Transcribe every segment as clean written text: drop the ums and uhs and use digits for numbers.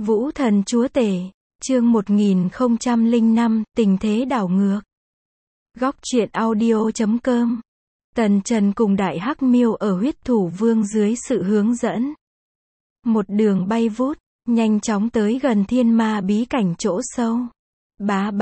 Vũ thần chúa tể, chương 1005, tình thế đảo ngược. Góc truyện audio.com. Tần Trần cùng Đại Hắc Miêu ở Huyết Thủ Vương dưới sự hướng dẫn. Một đường bay vút, nhanh chóng tới gần thiên ma bí cảnh chỗ sâu. Bá,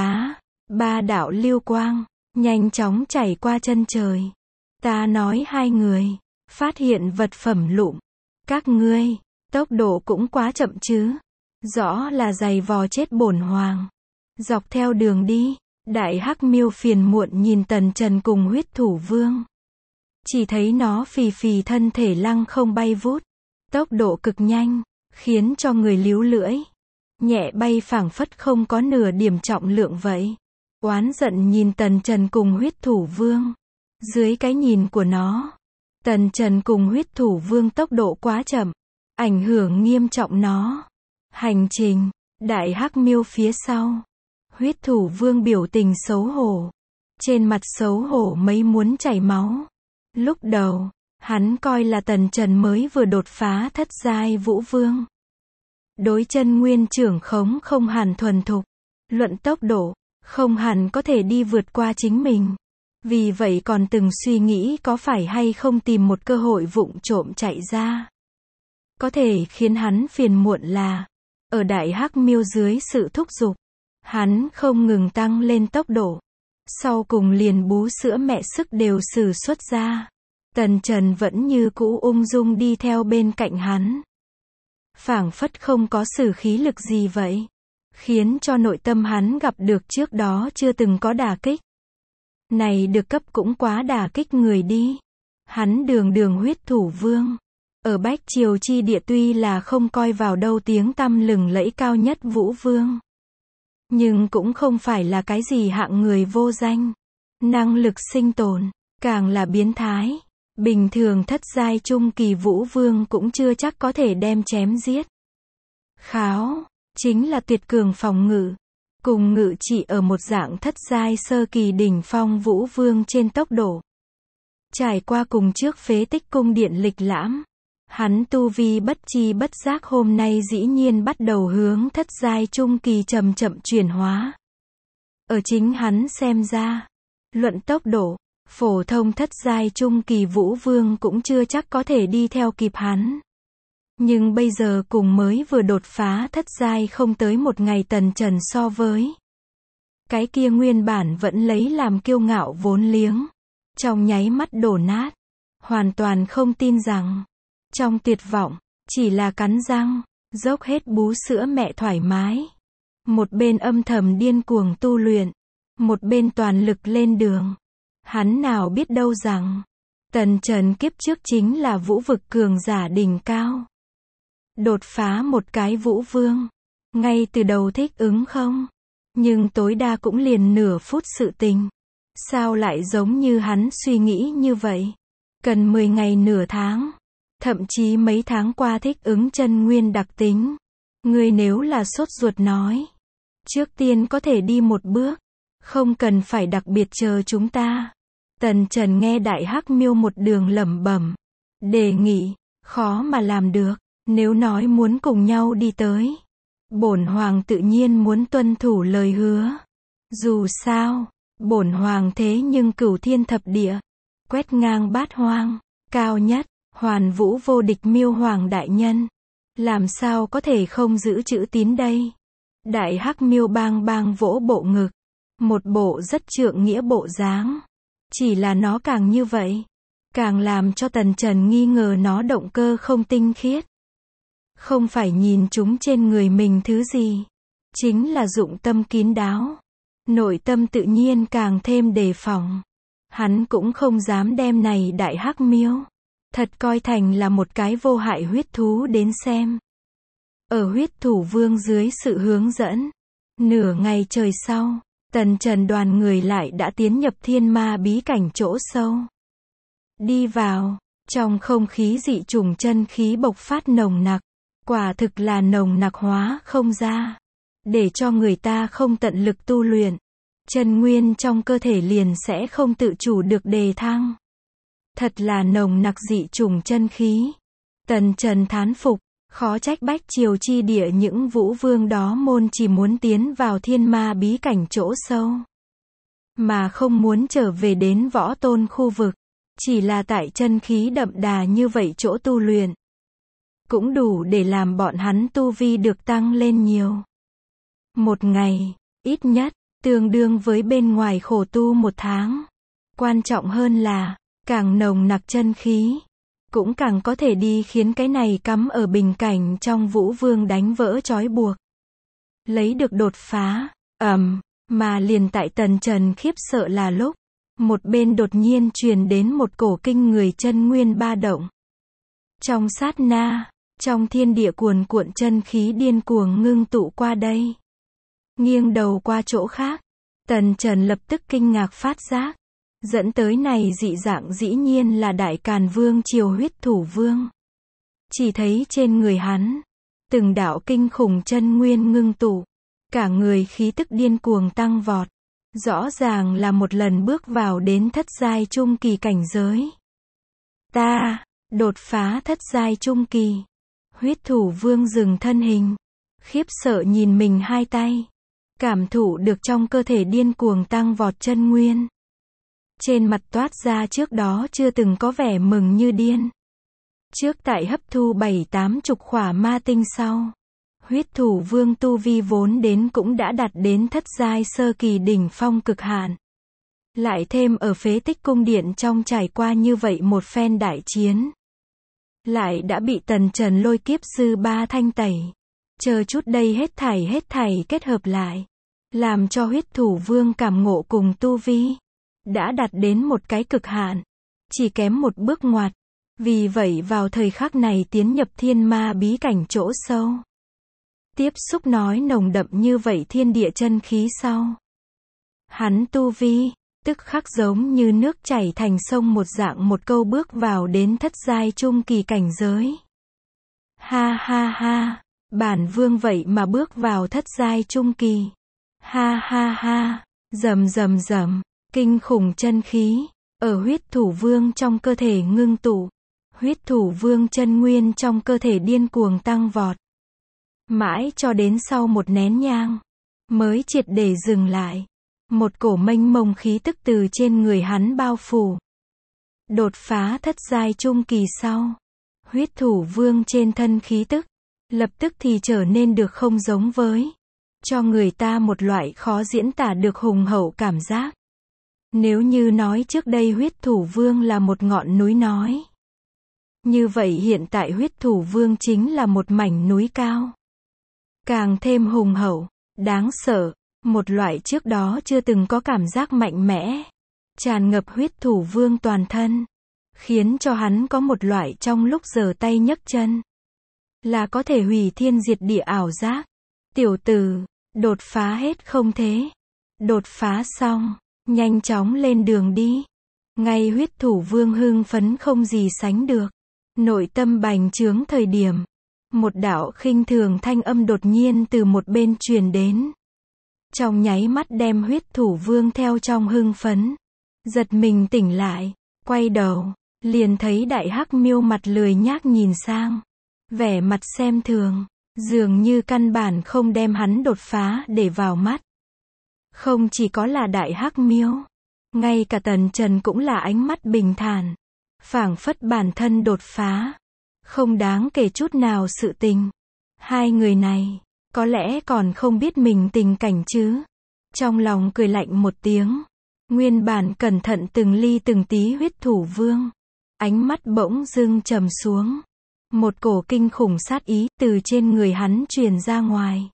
ba đạo lưu quang, nhanh chóng chảy qua chân trời. Ta nói hai người, phát hiện vật phẩm lụm. Các ngươi, tốc độ cũng quá chậm chứ. Rõ là giày vò chết bổn hoàng. Dọc theo đường đi, Đại Hắc Miêu phiền muộn nhìn Tần Trần cùng Huyết Thủ Vương. Chỉ thấy nó phì phì thân thể lăng không bay vút. Tốc độ cực nhanh, khiến cho người líu lưỡi. Nhẹ bay phảng phất không có nửa điểm trọng lượng vậy. Oán giận nhìn Tần Trần cùng Huyết Thủ Vương. Dưới cái nhìn của nó, Tần Trần cùng Huyết Thủ Vương tốc độ quá chậm, ảnh hưởng nghiêm trọng nó. Hành trình, Đại Hắc Miêu phía sau. Huyết Thủ Vương biểu tình xấu hổ. Trên mặt xấu hổ mấy muốn chảy máu. Lúc đầu, hắn coi là Tần Trần mới vừa đột phá thất giai Vũ Vương. Đối chân nguyên trưởng khống không hẳn thuần thục. Luận tốc độ, không hẳn có thể đi vượt qua chính mình. Vì vậy còn từng suy nghĩ có phải hay không tìm một cơ hội vụng trộm chạy ra. Có thể khiến hắn phiền muộn là, ở Đại Hắc Miêu dưới sự thúc giục, hắn không ngừng tăng lên tốc độ. Sau cùng liền bú sữa mẹ sức đều sử xuất ra. Tần Trần vẫn như cũ ung dung đi theo bên cạnh hắn. Phảng phất không có sử khí lực gì vậy. Khiến cho nội tâm hắn gặp được trước đó chưa từng có đả kích. Này được cấp cũng quá đả kích người đi. Hắn đường Huyết Thủ Vương. Ở Bách Triều chi địa tuy là không coi vào đâu tiếng tăm lừng lẫy cao nhất Vũ Vương. Nhưng cũng không phải là cái gì hạng người vô danh. Năng lực sinh tồn, càng là biến thái. Bình thường thất giai trung kỳ Vũ Vương cũng chưa chắc có thể đem chém giết. Kháo, chính là tuyệt cường phòng ngự. Cùng ngự trị ở một dạng thất giai sơ kỳ đỉnh phong Vũ Vương trên tốc độ. Trải qua cùng trước phế tích cung điện lịch lãm. Hắn tu vi bất chi bất giác hôm nay dĩ nhiên bắt đầu hướng thất giai trung kỳ chậm chậm chuyển hóa. Ở chính hắn xem ra, luận tốc độ, phổ thông thất giai trung kỳ Vũ Vương cũng chưa chắc có thể đi theo kịp hắn. Nhưng bây giờ cùng mới vừa đột phá thất giai không tới một ngày Tần Trần so với. Cái kia nguyên bản vẫn lấy làm kiêu ngạo vốn liếng. Trong nháy mắt đổ nát. Hoàn toàn không tin rằng. Trong tuyệt vọng, chỉ là cắn răng, dốc hết bú sữa mẹ thoải mái. Một bên âm thầm điên cuồng tu luyện. Một bên toàn lực lên đường. Hắn nào biết đâu rằng. Tần Trần kiếp trước chính là vũ vực cường giả đỉnh cao. Đột phá một cái Vũ Vương. Ngay từ đầu thích ứng không? Nhưng tối đa cũng liền nửa phút sự tình. Sao lại giống như hắn suy nghĩ như vậy? Cần 10 ngày nửa tháng. Thậm chí mấy tháng qua thích ứng chân nguyên đặc tính. Ngươi nếu là sốt ruột nói. Trước tiên có thể đi một bước. Không cần phải đặc biệt chờ chúng ta. Tần Trần nghe Đại Hắc Miêu một đường lẩm bẩm. Đề nghị, khó mà làm được. Nếu nói muốn cùng nhau đi tới. Bổn hoàng tự nhiên muốn tuân thủ lời hứa. Dù sao, bổn hoàng thế nhưng cửu thiên thập địa. Quét ngang bát hoang, cao nhất, hoàn vũ vô địch Miêu Hoàng đại nhân. Làm sao có thể không giữ chữ tín đây? Đại Hắc Miêu bang vỗ bộ ngực. Một bộ rất trượng nghĩa bộ dáng. Chỉ là nó càng như vậy. Càng làm cho Tần Trần nghi ngờ nó động cơ không tinh khiết. Không phải nhìn chúng trên người mình thứ gì. Chính là dụng tâm kín đáo. Nội tâm tự nhiên càng thêm đề phòng. Hắn cũng không dám đem này Đại Hắc Miêu. Thật coi thành là một cái vô hại huyết thú đến xem. Ở Huyết Thủ Vương dưới sự hướng dẫn. Nửa ngày trời sau, Tần Trần đoàn người lại đã tiến nhập thiên ma bí cảnh chỗ sâu. Đi vào, trong không khí dị chủng chân khí bộc phát nồng nặc. Quả thực là nồng nặc hóa không ra. Để cho người ta không tận lực tu luyện. Chân nguyên trong cơ thể liền sẽ không tự chủ được đề thăng. Thật là nồng nặc dị chủng chân khí. Tần Trần thán phục. Khó trách bách triều chi địa những vũ vương đó môn chỉ muốn tiến vào thiên ma bí cảnh chỗ sâu, mà không muốn trở về đến võ tôn khu vực. Chỉ là tại chân khí đậm đà như vậy chỗ tu luyện, cũng đủ để làm bọn hắn tu vi được tăng lên nhiều. Một ngày, ít nhất, tương đương với bên ngoài khổ tu 1 tháng. Quan trọng hơn là, càng nồng nặc chân khí, cũng càng có thể đi khiến cái này cắm ở bình cảnh trong vũ vương đánh vỡ trói buộc. Lấy được đột phá, mà liền tại Tần Trần khiếp sợ là lúc, một bên đột nhiên truyền đến một cổ kinh người chân nguyên ba động. Trong sát na, trong thiên địa cuồn cuộn chân khí điên cuồng ngưng tụ qua đây. Nghiêng đầu qua chỗ khác, Tần Trần lập tức kinh ngạc phát giác. Dẫn tới này dị dạng dĩ nhiên là Đại Càn Vương triều Huyết Thủ Vương. Chỉ thấy trên người hắn, từng đạo kinh khủng chân nguyên ngưng tụ, cả người khí tức điên cuồng tăng vọt. Rõ ràng là một lần bước vào đến thất giai trung kỳ cảnh giới. Ta, đột phá thất giai trung kỳ. Huyết Thủ Vương dừng thân hình, khiếp sợ nhìn mình hai tay, cảm thụ được trong cơ thể điên cuồng tăng vọt chân nguyên. Trên mặt toát ra trước đó chưa từng có vẻ mừng như điên. Trước tại hấp thu 7-80 khỏa ma tinh sau, Huyết Thủ Vương tu vi vốn đến cũng đã đạt đến thất giai sơ kỳ đỉnh phong cực hạn. Lại thêm ở phế tích cung điện trong trải qua như vậy một phen đại chiến, lại đã bị Tần Trần lôi kiếp sư ba thanh tẩy. Chờ chút đây hết thảy kết hợp lại, làm cho Huyết Thủ Vương cảm ngộ cùng tu vi đã đạt đến một cái cực hạn, chỉ kém một bước ngoặt. Vì vậy vào thời khắc này tiến nhập thiên ma bí cảnh chỗ sâu, tiếp xúc nói nồng đậm như vậy thiên địa chân khí sau, hắn tu vi tức khắc giống như nước chảy thành sông một dạng, một câu bước vào đến thất giai trung kỳ cảnh giới. Ha ha ha, bản vương vậy mà bước vào thất giai trung kỳ. Ha ha ha, rầm rầm rầm, kinh khủng chân khí ở Huyết Thủ Vương trong cơ thể ngưng tụ. Huyết Thủ Vương chân nguyên trong cơ thể điên cuồng tăng vọt. Mãi cho đến sau một nén nhang, mới triệt để dừng lại. Một cổ mênh mông khí tức từ trên người hắn bao phủ. Đột phá thất giai trung kỳ sau, Huyết Thủ Vương trên thân khí tức, lập tức thì trở nên được không giống với. Cho người ta một loại khó diễn tả được hùng hậu cảm giác. Nếu như nói trước đây Huyết Thủ Vương là một ngọn núi nói, như vậy hiện tại Huyết Thủ Vương chính là một mảnh núi cao. Càng thêm hùng hậu, đáng sợ, một loại trước đó chưa từng có cảm giác mạnh mẽ, tràn ngập Huyết Thủ Vương toàn thân, khiến cho hắn có một loại trong lúc giở tay nhấc chân, là có thể hủy thiên diệt địa ảo giác. Tiểu tử, đột phá hết không thế? Đột phá xong, nhanh chóng lên đường đi. Ngay Huyết Thủ Vương hưng phấn không gì sánh được. Nội tâm bành trướng thời điểm, một đạo khinh thường thanh âm đột nhiên từ một bên truyền đến. Trong nháy mắt đem Huyết Thủ Vương theo trong hưng phấn, giật mình tỉnh lại, quay đầu, liền thấy Đại Hắc Miêu mặt lười nhác nhìn sang, vẻ mặt xem thường, dường như căn bản không đem hắn đột phá để vào mắt. Không chỉ có là Đại Hắc Miêu, ngay cả Tần Trần cũng là ánh mắt bình thản, phảng phất bản thân đột phá, không đáng kể chút nào sự tình. Hai người này, có lẽ còn không biết mình tình cảnh chứ. Trong lòng cười lạnh một tiếng, nguyên bản cẩn thận từng ly từng tí Huyết Thủ Vương, ánh mắt bỗng dưng trầm xuống. Một cổ kinh khủng sát ý từ trên người hắn truyền ra ngoài.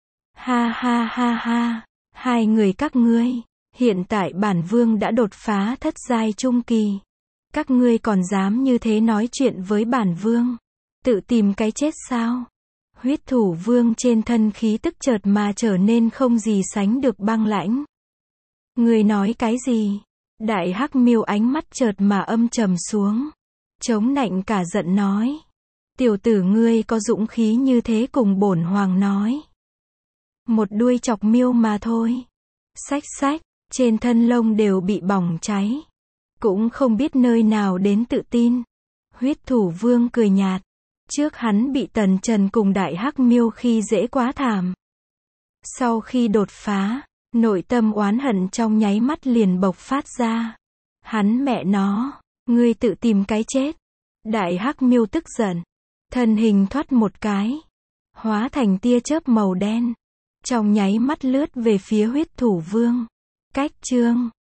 Ha ha ha ha, hai người các ngươi, hiện tại bản vương đã đột phá thất giai trung kỳ. Các ngươi còn dám như thế nói chuyện với bản vương? Tự tìm cái chết sao? Huyết Thủ Vương trên thân khí tức chợt mà trở nên không gì sánh được băng lãnh. Ngươi nói cái gì? Đại Hắc Miêu ánh mắt chợt mà âm trầm xuống, chống nạnh cả giận nói. Tiểu tử ngươi có dũng khí như thế cùng bổn hoàng nói? Một đuôi chọc miêu mà thôi. Xách xách, trên thân lông đều bị bỏng cháy. Cũng không biết nơi nào đến tự tin. Huyết Thủ Vương cười nhạt, Trước hắn bị Tần Trần cùng Đại Hắc Miêu khi dễ quá thảm. Sau khi đột phá, nội tâm oán hận trong nháy mắt liền bộc phát ra. Hắn mẹ nó, ngươi tự tìm cái chết. Đại Hắc Miêu tức giận, thân hình thoát một cái, hóa thành tia chớp màu đen, trong nháy mắt lướt về phía Huyết Thủ Vương. Cách chương